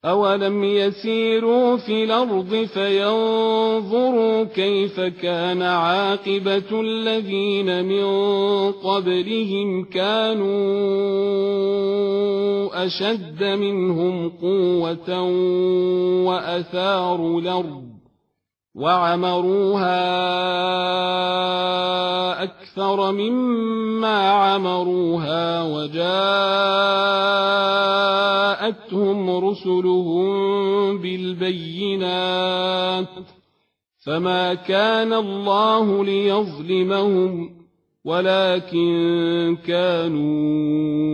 أولم يسيروا في الأرض فينظروا كيف كان عاقبة الذين من قبلهم كانوا أشد منهم قوة وأثاروا الأرض وعمروها أكثر مما عمروها وجاءتهم رسلهم بالبينات فما كان الله ليظلمهم ولكن كانوا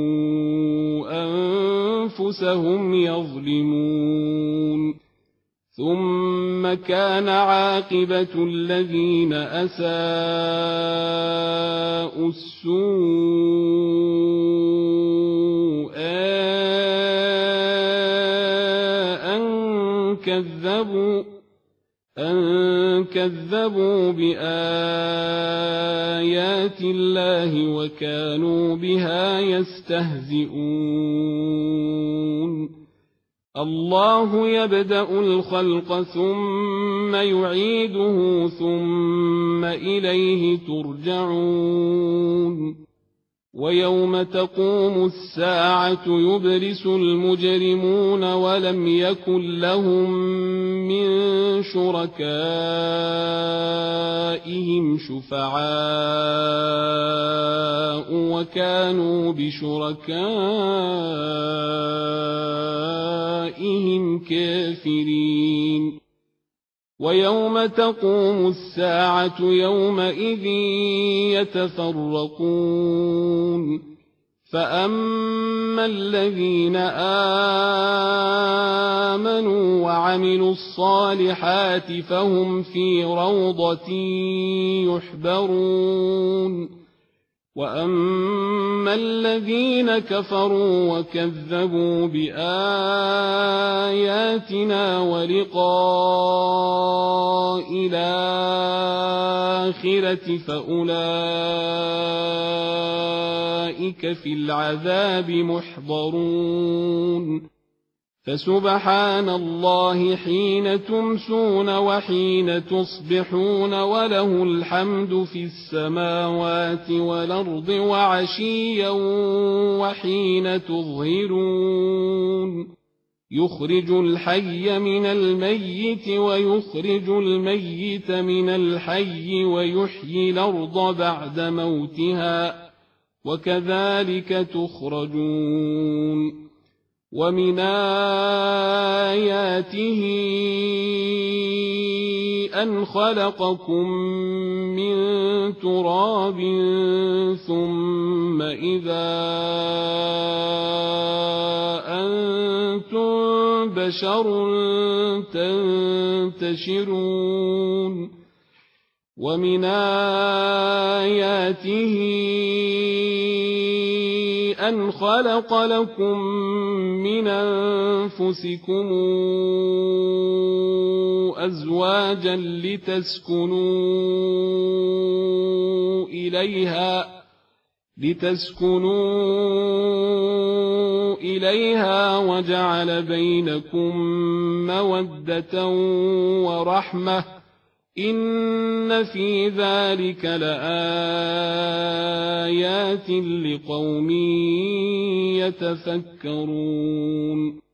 أنفسهم يظلمون ثم كان عاقبة الذين أساءوا السوء أن كذبوا بآيات الله وكانوا بها يستهزئون الله يبدأ الخلق ثم يعيده ثم إليه ترجعون ويوم تقوم الساعة يبرس المجرمون ولم يكن لهم من شركائهم شفعاء وكانوا بشركائهم كافرين ويوم تقوم الساعة يومئذ يتفرقون فأما الذين آمنوا وعملوا الصالحات فهم في روضة يحبرون وأما الذين كفروا وكذبوا بآياتنا ولقاء الآخرة فأولئك في العذاب محضرون فسبحان الله حين تمسون وحين تصبحون وله الحمد في السماوات والأرض وعشيا وحين تظهرون يخرج الحي من الميت ويخرج الميت من الحي ويحيي الأرض بعد موتها وكذلك تخرجون ومن آياته أن خلقكم من تراب ثم إذا أنتم بشر تنتشرون ومن آياته أن خلق لكم من أنفسكم أزواجا لتسكنوا إليها وجعل بينكم مودة ورحمة إن في ذلك لآيات لقوم يتفكرون